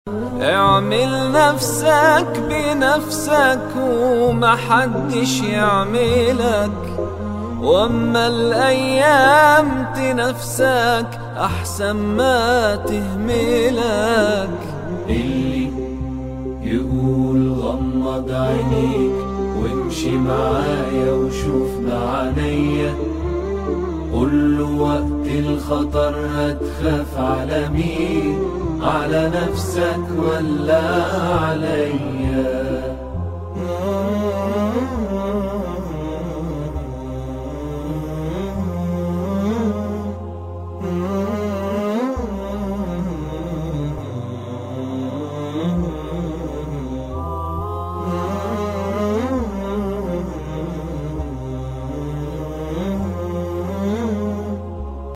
اعمل نفسك بنفسك ومحدش يعملك، واما الايام تنافسك احسن ما تهملك. اللي يقول غمض عينيك وامشي معايا وشوف بعينيا، قوله وقت الخطر هتخاف على مين؟ على نفسك ولا عليا؟